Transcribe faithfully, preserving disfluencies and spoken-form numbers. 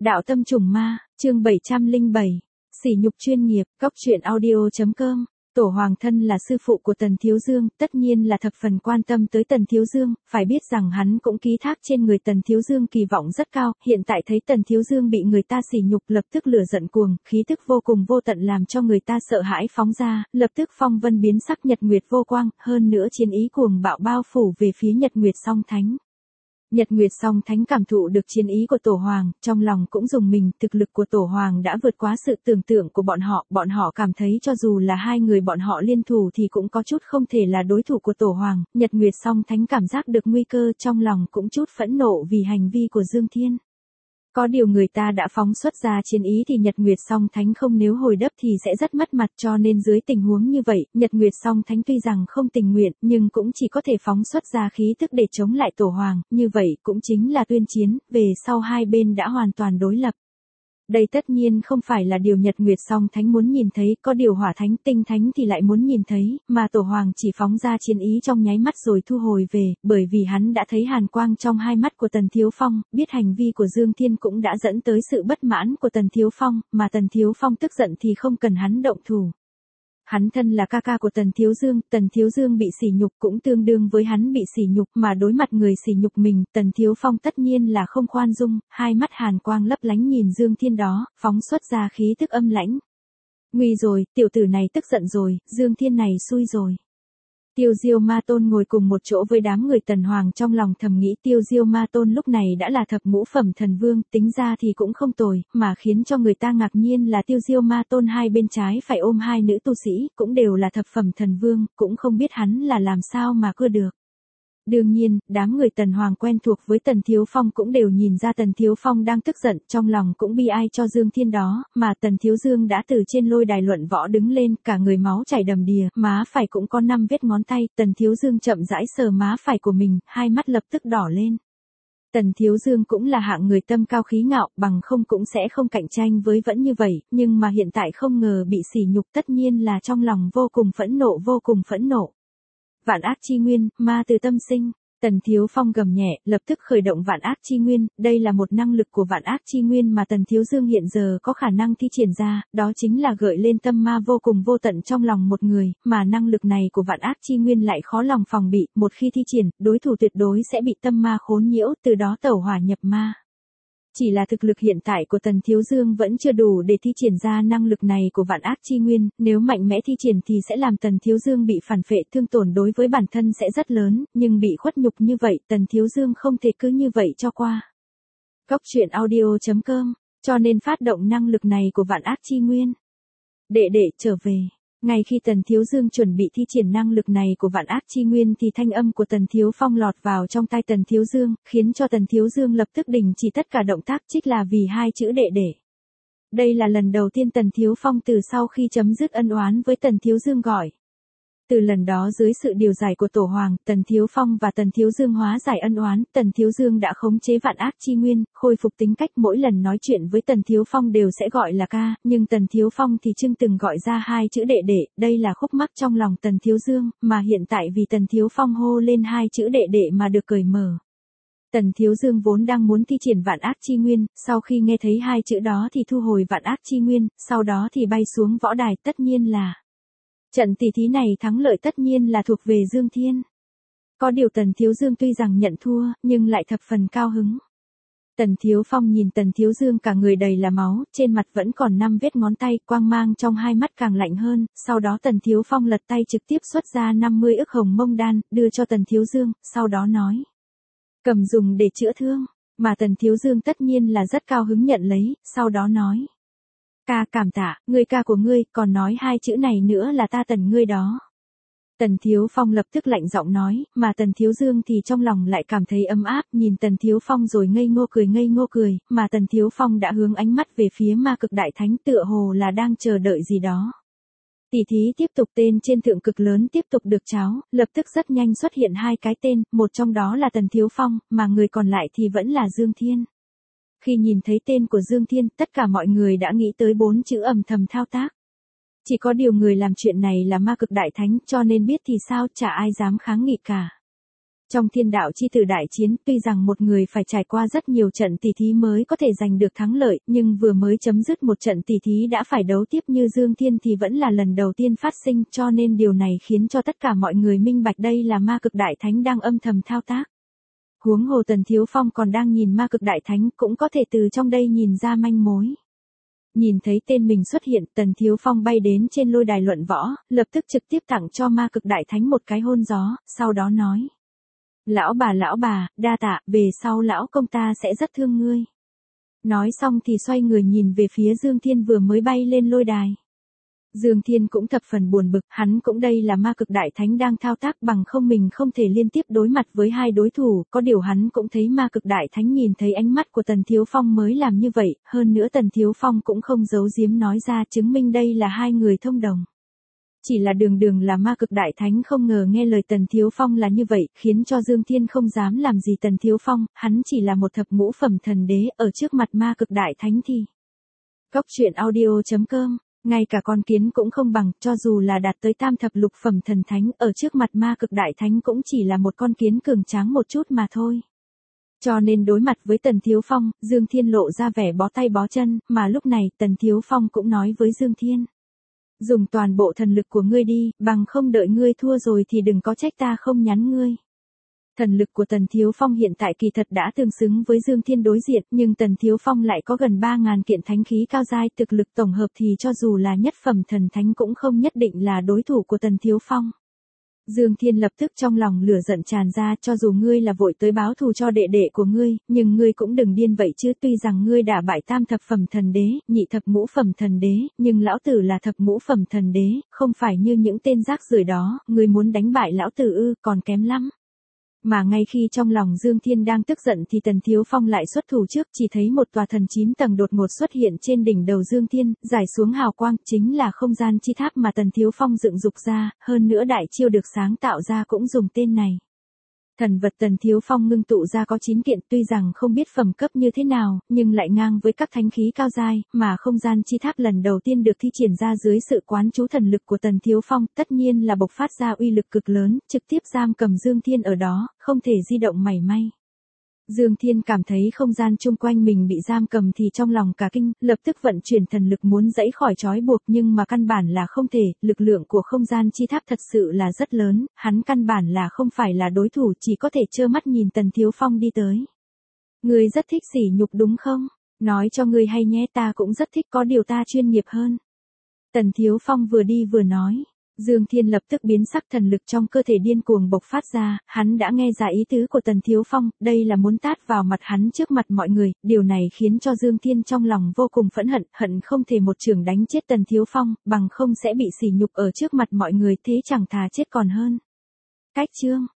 Đạo tâm trùng ma, chương bảy trăm lẻ bảy, sỉ nhục chuyên nghiệp, góc truyện audio chấm com. Tổ Hoàng thân là sư phụ của Tần Thiếu Dương, tất nhiên là thập phần quan tâm tới Tần Thiếu Dương, phải biết rằng hắn cũng ký thác trên người Tần Thiếu Dương kỳ vọng rất cao, hiện tại thấy Tần Thiếu Dương bị người ta sỉ nhục lập tức lửa giận cuồng, khí tức vô cùng vô tận làm cho người ta sợ hãi phóng ra, lập tức phong vân biến sắc nhật nguyệt vô quang, hơn nữa chiến ý cuồng bạo bao phủ về phía Nhật Nguyệt Song Thánh. Nhật Nguyệt Song Thánh cảm thụ được chiến ý của Tổ Hoàng, trong lòng cũng rùng mình, thực lực của Tổ Hoàng đã vượt quá sự tưởng tượng của bọn họ, bọn họ cảm thấy cho dù là hai người bọn họ liên thủ thì cũng có chút không thể là đối thủ của Tổ Hoàng, Nhật Nguyệt Song Thánh cảm giác được nguy cơ trong lòng cũng chút phẫn nộ vì hành vi của Dương Thiên. Có điều người ta đã phóng xuất ra chiến ý thì Nhật Nguyệt Song Thánh không nếu hồi đáp thì sẽ rất mất mặt, cho nên dưới tình huống như vậy, Nhật Nguyệt Song Thánh tuy rằng không tình nguyện nhưng cũng chỉ có thể phóng xuất ra khí thức để chống lại Tổ Hoàng, như vậy cũng chính là tuyên chiến, về sau hai bên đã hoàn toàn đối lập. Đây tất nhiên không phải là điều Nhật Nguyệt Song Thánh muốn nhìn thấy, có điều Hỏa Thánh Tinh Thánh thì lại muốn nhìn thấy, mà Tổ Hoàng chỉ phóng ra chiến ý trong nháy mắt rồi thu hồi về, bởi vì hắn đã thấy hàn quang trong hai mắt của Tần Thiếu Phong, biết hành vi của Dương Thiên cũng đã dẫn tới sự bất mãn của Tần Thiếu Phong, mà Tần Thiếu Phong tức giận thì không cần hắn động thủ. Hắn thân là ca ca của Tần Thiếu Dương, Tần Thiếu Dương bị sỉ nhục cũng tương đương với hắn bị sỉ nhục, mà đối mặt người sỉ nhục mình, Tần Thiếu Phong tất nhiên là không khoan dung, hai mắt hàn quang lấp lánh nhìn Dương Thiên đó, phóng xuất ra khí tức âm lãnh. Nguy rồi, tiểu tử này tức giận rồi, Dương Thiên này xui rồi. Tiêu Diêu Ma Tôn ngồi cùng một chỗ với đám người Tần Hoàng trong lòng thầm nghĩ Tiêu Diêu Ma Tôn lúc này đã là thập ngũ phẩm thần vương, tính ra thì cũng không tồi, mà khiến cho người ta ngạc nhiên là Tiêu Diêu Ma Tôn hai bên trái phải ôm hai nữ tu sĩ, cũng đều là thập phẩm thần vương, cũng không biết hắn là làm sao mà cưa được. Đương nhiên, đám người Tần Hoàng quen thuộc với Tần Thiếu Phong cũng đều nhìn ra Tần Thiếu Phong đang tức giận, trong lòng cũng bi ai cho Dương Thiên đó, mà Tần Thiếu Dương đã từ trên lôi đài luận võ đứng lên, cả người máu chảy đầm đìa, má phải cũng có năm vết ngón tay, Tần Thiếu Dương chậm rãi sờ má phải của mình, hai mắt lập tức đỏ lên. Tần Thiếu Dương cũng là hạng người tâm cao khí ngạo, bằng không cũng sẽ không cạnh tranh với vẫn như vậy, nhưng mà hiện tại không ngờ bị sỉ nhục tất nhiên là trong lòng vô cùng phẫn nộ vô cùng phẫn nộ. Vạn ác chi nguyên, ma từ tâm sinh, Tần Thiếu Phong gầm nhẹ, lập tức khởi động vạn ác chi nguyên, đây là một năng lực của vạn ác chi nguyên mà Tần Thiếu Dương hiện giờ có khả năng thi triển ra, đó chính là gợi lên tâm ma vô cùng vô tận trong lòng một người, mà năng lực này của vạn ác chi nguyên lại khó lòng phòng bị, một khi thi triển, đối thủ tuyệt đối sẽ bị tâm ma khốn nhiễu, từ đó tẩu hỏa nhập ma. Chỉ là thực lực hiện tại của Tần Thiếu Dương vẫn chưa đủ để thi triển ra năng lực này của vạn ác chi nguyên, nếu mạnh mẽ thi triển thì sẽ làm Tần Thiếu Dương bị phản phệ, thương tổn đối với bản thân sẽ rất lớn, nhưng bị khuất nhục như vậy Tần Thiếu Dương không thể cứ như vậy cho qua. Góc truyện audio chấm com, cho nên phát động năng lực này của vạn ác chi nguyên. Đệ đệ trở về. Ngay khi Tần Thiếu Dương chuẩn bị thi triển năng lực này của vạn ác chi nguyên thì thanh âm của Tần Thiếu Phong lọt vào trong tai Tần Thiếu Dương, khiến cho Tần Thiếu Dương lập tức đình chỉ tất cả động tác trích là vì hai chữ đệ đệ. Đây là lần đầu tiên Tần Thiếu Phong từ sau khi chấm dứt ân oán với Tần Thiếu Dương gọi. Từ lần đó dưới sự điều giải của Tổ Hoàng, Tần Thiếu Phong và Tần Thiếu Dương hóa giải ân oán, Tần Thiếu Dương đã khống chế vạn ác chi nguyên, khôi phục tính cách, mỗi lần nói chuyện với Tần Thiếu Phong đều sẽ gọi là ca, nhưng Tần Thiếu Phong thì chưa từng gọi ra hai chữ đệ đệ, đây là khúc mắc trong lòng Tần Thiếu Dương, mà hiện tại vì Tần Thiếu Phong hô lên hai chữ đệ đệ mà được cởi mở. Tần Thiếu Dương vốn đang muốn thi triển vạn ác chi nguyên, sau khi nghe thấy hai chữ đó thì thu hồi vạn ác chi nguyên, sau đó thì bay xuống võ đài, tất nhiên là trận tỷ thí này thắng lợi tất nhiên là thuộc về Dương Thiên. Có điều Tần Thiếu Dương tuy rằng nhận thua, nhưng lại thập phần cao hứng. Tần Thiếu Phong nhìn Tần Thiếu Dương cả người đầy là máu, trên mặt vẫn còn năm vết ngón tay, quang mang trong hai mắt càng lạnh hơn, sau đó Tần Thiếu Phong lật tay trực tiếp xuất ra năm mươi ức hồng mông đan, đưa cho Tần Thiếu Dương, sau đó nói. Cầm dùng để chữa thương, mà Tần Thiếu Dương tất nhiên là rất cao hứng nhận lấy, sau đó nói. Ca cảm tạ, ngươi ca của ngươi, còn nói hai chữ này nữa là ta Tần ngươi đó. Tần Thiếu Phong lập tức lạnh giọng nói, mà Tần Thiếu Dương thì trong lòng lại cảm thấy ấm áp, nhìn Tần Thiếu Phong rồi ngây ngô cười ngây ngô cười, mà Tần Thiếu Phong đã hướng ánh mắt về phía ma cực đại thánh tựa hồ là đang chờ đợi gì đó. Tỷ thí tiếp tục, tên trên thượng cực lớn tiếp tục được tráo, lập tức rất nhanh xuất hiện hai cái tên, một trong đó là Tần Thiếu Phong, mà người còn lại thì vẫn là Dương Thiên. Khi nhìn thấy tên của Dương Thiên, tất cả mọi người đã nghĩ tới bốn chữ ầm thầm thao tác. Chỉ có điều người làm chuyện này là ma cực đại thánh, cho nên biết thì sao, chả ai dám kháng nghị cả. Trong thiên đạo chi tử đại chiến, tuy rằng một người phải trải qua rất nhiều trận tỷ thí mới có thể giành được thắng lợi, nhưng vừa mới chấm dứt một trận tỷ thí đã phải đấu tiếp như Dương Thiên thì vẫn là lần đầu tiên phát sinh, cho nên điều này khiến cho tất cả mọi người minh bạch đây là ma cực đại thánh đang âm thầm thao tác. Huống hồ Tần Thiếu Phong còn đang nhìn ma cực đại thánh, cũng có thể từ trong đây nhìn ra manh mối. Nhìn thấy tên mình xuất hiện, Tần Thiếu Phong bay đến trên lôi đài luận võ, lập tức trực tiếp tặng cho ma cực đại thánh một cái hôn gió, sau đó nói. Lão bà lão bà, đa tạ, về sau lão công ta sẽ rất thương ngươi. Nói xong thì xoay người nhìn về phía Dương Thiên vừa mới bay lên lôi đài. Dương Thiên cũng thập phần buồn bực, hắn cũng đây là ma cực đại thánh đang thao tác, bằng không mình không thể liên tiếp đối mặt với hai đối thủ, có điều hắn cũng thấy ma cực đại thánh nhìn thấy ánh mắt của Tần Thiếu Phong mới làm như vậy, hơn nữa Tần Thiếu Phong cũng không giấu giếm nói ra chứng minh đây là hai người thông đồng. Chỉ là đường đường là ma cực đại thánh không ngờ nghe lời Tần Thiếu Phong là như vậy, khiến cho Dương Thiên không dám làm gì Tần Thiếu Phong, hắn chỉ là một thập ngũ phẩm thần đế, ở trước mặt ma cực đại thánh thì. Cốc truyện audio chấm com, ngay cả con kiến cũng không bằng, cho dù là đạt tới tam thập lục phẩm thần thánh, ở trước mặt ma cực đại thánh cũng chỉ là một con kiến cường tráng một chút mà thôi. Cho nên đối mặt với Tần Thiếu Phong, Dương Thiên lộ ra vẻ bó tay bó chân, mà lúc này Tần Thiếu Phong cũng nói với Dương Thiên. Dùng toàn bộ thần lực của ngươi đi, bằng không đợi ngươi thua rồi thì đừng có trách ta không nhắn ngươi. Thần lực của Tần Thiếu Phong hiện tại kỳ thật đã tương xứng với Dương Thiên đối diện, nhưng Tần Thiếu Phong lại có gần ba ngàn kiện thánh khí cao giai, thực lực tổng hợp thì cho dù là nhất phẩm thần thánh cũng không nhất định là đối thủ của Tần Thiếu Phong. Dương Thiên lập tức trong lòng lửa giận tràn ra, cho dù ngươi là vội tới báo thù cho đệ đệ của ngươi, nhưng ngươi cũng đừng điên vậy chứ, tuy rằng ngươi đã bại tam thập phẩm thần đế, nhị thập ngũ phẩm thần đế, nhưng lão tử là thập ngũ phẩm thần đế, không phải như những tên rác rưởi đó, ngươi muốn đánh bại lão tử ư, còn kém lắm. Mà ngay khi trong lòng Dương Thiên đang tức giận thì Tần Thiếu Phong lại xuất thủ trước, chỉ thấy một tòa thần chín tầng đột ngột xuất hiện trên đỉnh đầu Dương Thiên, rải xuống hào quang, chính là không gian chi tháp mà Tần Thiếu Phong dựng dục ra, hơn nữa đại chiêu được sáng tạo ra cũng dùng tên này. Thần vật Tần Thiếu Phong ngưng tụ ra có chín kiện, tuy rằng không biết phẩm cấp như thế nào, nhưng lại ngang với các thánh khí cao giai, mà không gian chi tháp lần đầu tiên được thi triển ra dưới sự quán chú thần lực của Tần Thiếu Phong, tất nhiên là bộc phát ra uy lực cực lớn, trực tiếp giam cầm Dương Thiên ở đó, không thể di động mảy may. Dương Thiên cảm thấy không gian chung quanh mình bị giam cầm thì trong lòng cả kinh, lập tức vận chuyển thần lực muốn giãy khỏi trói buộc nhưng mà căn bản là không thể, lực lượng của không gian chi tháp thật sự là rất lớn, hắn căn bản là không phải là đối thủ, chỉ có thể trơ mắt nhìn Tần Thiếu Phong đi tới. Ngươi rất thích sỉ nhục đúng không? Nói cho ngươi hay nhé, ta cũng rất thích, có điều ta chuyên nghiệp hơn. Tần Thiếu Phong vừa đi vừa nói. Dương Thiên lập tức biến sắc, thần lực trong cơ thể điên cuồng bộc phát ra, hắn đã nghe ra ý tứ của Tần Thiếu Phong, đây là muốn tát vào mặt hắn trước mặt mọi người, điều này khiến cho Dương Thiên trong lòng vô cùng phẫn hận, hận không thể một chưởng đánh chết Tần Thiếu Phong, bằng không sẽ bị sỉ nhục ở trước mặt mọi người, thế chẳng thà chết còn hơn. Cách chương